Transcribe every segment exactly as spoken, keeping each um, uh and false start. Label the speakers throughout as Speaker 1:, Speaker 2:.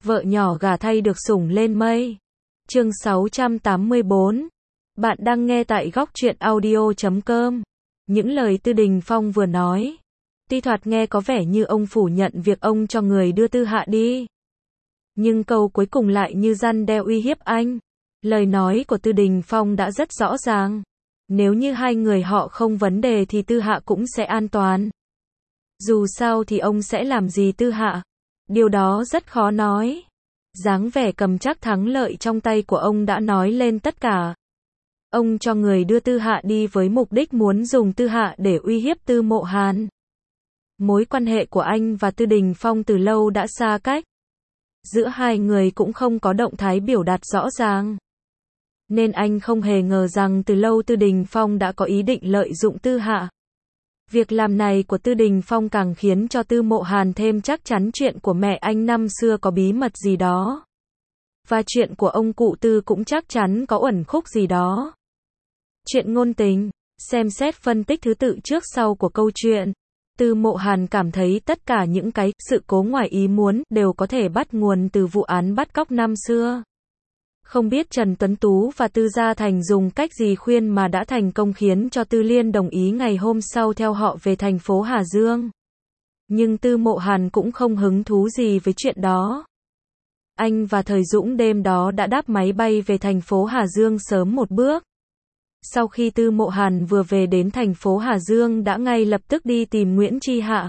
Speaker 1: Vợ nhỏ gả thay được sủng lên mây. Chương sáu trăm tám mươi bốn. Bạn đang nghe tại góc truyện audio chấm com. Những lời Tư Đình Phong vừa nói, tuy thoạt nghe có vẻ như ông phủ nhận việc ông cho người đưa Tư Hạ đi, nhưng câu cuối cùng lại như răn đe uy hiếp anh. Lời nói của Tư Đình Phong đã rất rõ ràng. Nếu như hai người họ không vấn đề thì Tư Hạ cũng sẽ an toàn. Dù sao thì ông sẽ làm gì Tư Hạ? Điều đó rất khó nói. Dáng vẻ cầm chắc thắng lợi trong tay của ông đã nói lên tất cả. Ông cho người đưa Tư Hạ đi với mục đích muốn dùng Tư Hạ để uy hiếp Tư Mộ Hàn. Mối quan hệ của anh và Tư Đình Phong từ lâu đã xa cách. Giữa hai người cũng không có động thái biểu đạt rõ ràng. Nên anh không hề ngờ rằng từ lâu Tư Đình Phong đã có ý định lợi dụng Tư Hạ. Việc làm này của Tư Đình Phong càng khiến cho Tư Mộ Hàn thêm chắc chắn chuyện của mẹ anh năm xưa có bí mật gì đó. Và chuyện của ông cụ Tư cũng chắc chắn có uẩn khúc gì đó. Chuyện ngôn tình, xem xét phân tích thứ tự trước sau của câu chuyện. Tư Mộ Hàn cảm thấy tất cả những cái sự cố ngoài ý muốn đều có thể bắt nguồn từ vụ án bắt cóc năm xưa. Không biết Trần Tuấn Tú và Tư Gia Thành dùng cách gì khuyên mà đã thành công khiến cho Tư Liên đồng ý ngày hôm sau theo họ về thành phố Hà Dương. Nhưng Tư Mộ Hàn cũng không hứng thú gì với chuyện đó. Anh và Thời Dũng đêm đó đã đáp máy bay về thành phố Hà Dương sớm một bước. Sau khi Tư Mộ Hàn vừa về đến thành phố Hà Dương đã ngay lập tức đi tìm Nguyễn Chi Hạ.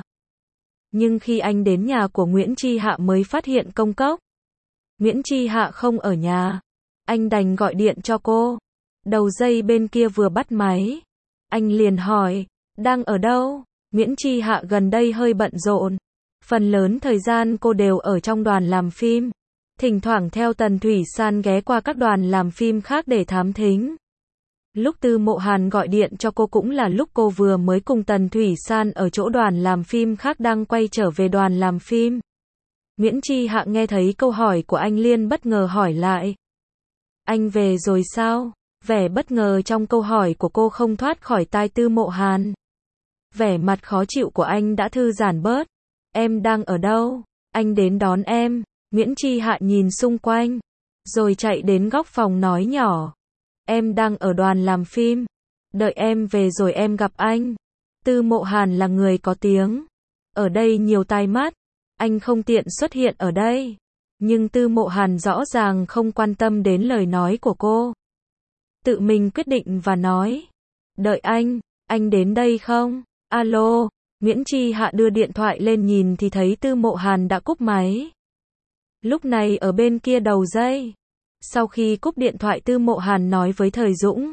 Speaker 1: Nhưng khi anh đến nhà của Nguyễn Chi Hạ mới phát hiện công cốc. Nguyễn Chi Hạ không ở nhà. Anh đành gọi điện cho cô. Đầu dây bên kia vừa bắt máy. Anh liền hỏi, đang ở đâu? Nguyễn Chi Hạ gần đây hơi bận rộn. Phần lớn thời gian cô đều ở trong đoàn làm phim. Thỉnh thoảng theo Tần Thủy San ghé qua các đoàn làm phim khác để thám thính. Lúc Tư Mộ Hàn gọi điện cho cô cũng là lúc cô vừa mới cùng Tần Thủy San ở chỗ đoàn làm phim khác đang quay trở về đoàn làm phim. Nguyễn Chi Hạ nghe thấy câu hỏi của anh liền bất ngờ hỏi lại. Anh về rồi sao? Vẻ bất ngờ trong câu hỏi của cô không thoát khỏi tai Tư Mộ Hàn. Vẻ mặt khó chịu của anh đã thư giãn bớt. Em đang ở đâu? Anh đến đón em. Nguyễn Chi Hạ nhìn xung quanh, rồi chạy đến góc phòng nói nhỏ. Em đang ở đoàn làm phim. Đợi em về rồi em gặp anh. Tư Mộ Hàn là người có tiếng. Ở đây nhiều tai mắt. Anh không tiện xuất hiện ở đây. Nhưng Tư Mộ Hàn rõ ràng không quan tâm đến lời nói của cô. Tự mình quyết định và nói. Đợi anh, anh đến đây không? Alo, Nguyễn Chi Hạ đưa điện thoại lên nhìn thì thấy Tư Mộ Hàn đã cúp máy. Lúc này ở bên kia đầu dây. Sau khi cúp điện thoại Tư Mộ Hàn nói với Thời Dũng.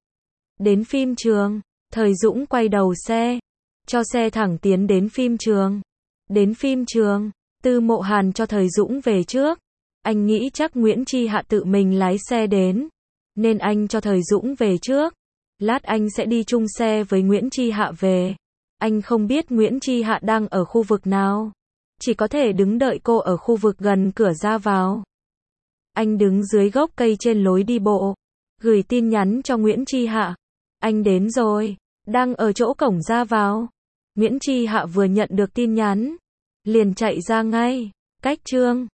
Speaker 1: Đến phim trường, Thời Dũng quay đầu xe. Cho xe thẳng tiến đến phim trường. Đến phim trường, Tư Mộ Hàn cho Thời Dũng về trước. Anh nghĩ chắc Nguyễn Chi Hạ tự mình lái xe đến. Nên anh cho Thời Dũng về trước. Lát anh sẽ đi chung xe với Nguyễn Chi Hạ về. Anh không biết Nguyễn Chi Hạ đang ở khu vực nào. Chỉ có thể đứng đợi cô ở khu vực gần cửa ra vào. Anh đứng dưới gốc cây trên lối đi bộ. Gửi tin nhắn cho Nguyễn Chi Hạ. Anh đến rồi. Đang ở chỗ cổng ra vào. Nguyễn Chi Hạ vừa nhận được tin nhắn. Liền chạy ra ngay. Cách chương.